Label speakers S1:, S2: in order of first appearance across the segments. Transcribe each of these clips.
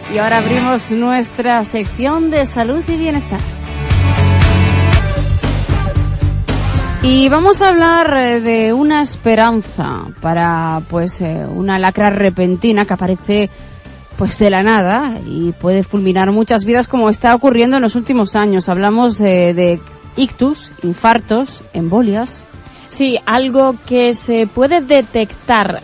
S1: Y ahora abrimos nuestra sección de salud y bienestar. Y vamos a hablar de una esperanza para una lacra repentina que aparece de la nada y puede fulminar muchas vidas, como está ocurriendo en los últimos años. Hablamos de ictus, infartos, embolias.
S2: Sí, algo que se puede detectar,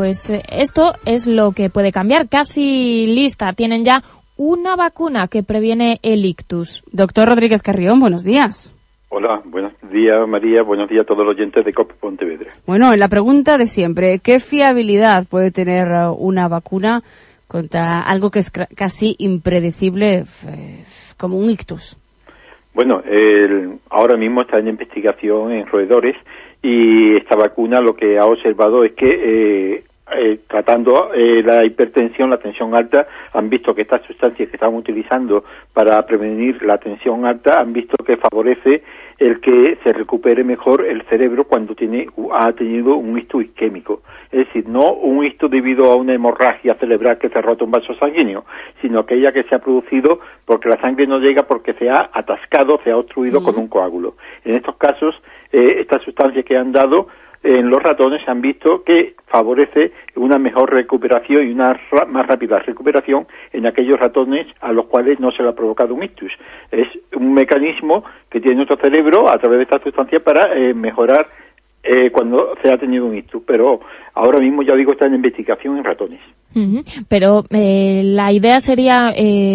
S2: esto es lo que puede cambiar. Casi lista, tienen ya una vacuna que previene el ictus.
S1: Doctor Rodríguez Carrión, buenos días.
S3: Hola, buenos días María, buenos días a todos los oyentes de COPE Pontevedra.
S1: Bueno, la pregunta de siempre, ¿qué fiabilidad puede tener una vacuna contra algo que es casi impredecible como un ictus?
S3: Bueno, ahora mismo está en investigación en roedores y esta vacuna lo que ha observado es que tratando la hipertensión, la tensión alta, han visto que estas sustancias que están utilizando para prevenir la tensión alta, han visto que favorece el que se recupere mejor el cerebro cuando ha tenido un ictus isquémico. Es decir, no un ictus debido a una hemorragia cerebral que se ha roto un vaso sanguíneo, sino aquella que se ha producido porque la sangre no llega porque se ha atascado, se ha obstruido con un coágulo. En estos casos, estas sustancias que han dado en los ratones se han visto que favorece una mejor recuperación y una más rápida recuperación en aquellos ratones a los cuales no se le ha provocado un ictus. Es un mecanismo que tiene nuestro cerebro a través de esta sustancia para mejorar cuando se ha tenido un ictus, pero ahora mismo, ya digo, está en investigación en ratones.
S2: Pero la idea sería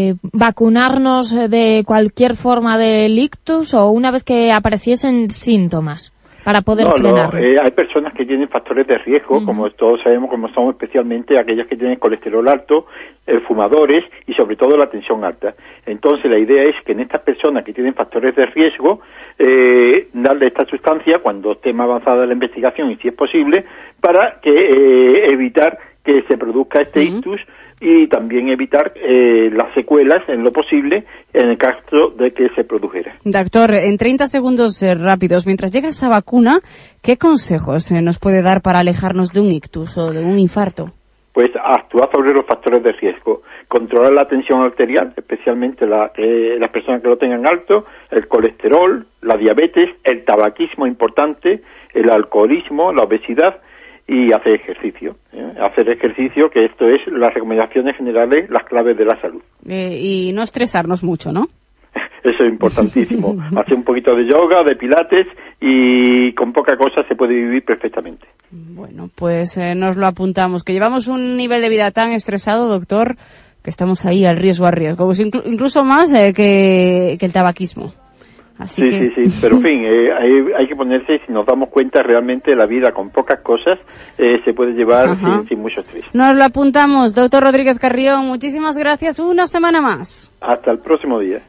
S2: vacunarnos de cualquier forma del ictus o una vez que apareciesen síntomas para poder frenarlo.
S3: Hay personas que tienen factores de riesgo, como todos sabemos, como son especialmente aquellas que tienen colesterol alto, fumadores y sobre todo la tensión alta. Entonces la idea es que en estas personas que tienen factores de riesgo, darle esta sustancia cuando esté más avanzada la investigación y si es posible, para que evitar que se produzca este ictus y también evitar las secuelas en lo posible en el caso de que se produjera.
S1: Doctor, en 30 segundos rápidos, mientras llega esa vacuna, ¿qué consejos nos puede dar para alejarnos de un ictus o de un infarto?
S3: Pues actuar sobre los factores de riesgo, controlar la tensión arterial, especialmente las personas que lo tengan alto, el colesterol, la diabetes, el tabaquismo importante, el alcoholismo, la obesidad, y hacer ejercicio. Hacer ejercicio, que esto es las recomendaciones generales, las claves de la salud.
S1: Y no estresarnos mucho, ¿no?
S3: Eso es importantísimo. Hacer un poquito de yoga, de pilates, y con poca cosa se puede vivir perfectamente.
S1: Bueno, pues nos lo apuntamos. Que llevamos un nivel de vida tan estresado, doctor, que estamos ahí al riesgo, pues incluso más que el tabaquismo. Así
S3: sí, pero en fin, hay que ponerse, si nos damos cuenta, realmente la vida con pocas cosas se puede llevar sin mucho estrés.
S1: Nos lo apuntamos, doctor Rodríguez Carrión, muchísimas gracias, una semana más.
S3: Hasta el próximo día.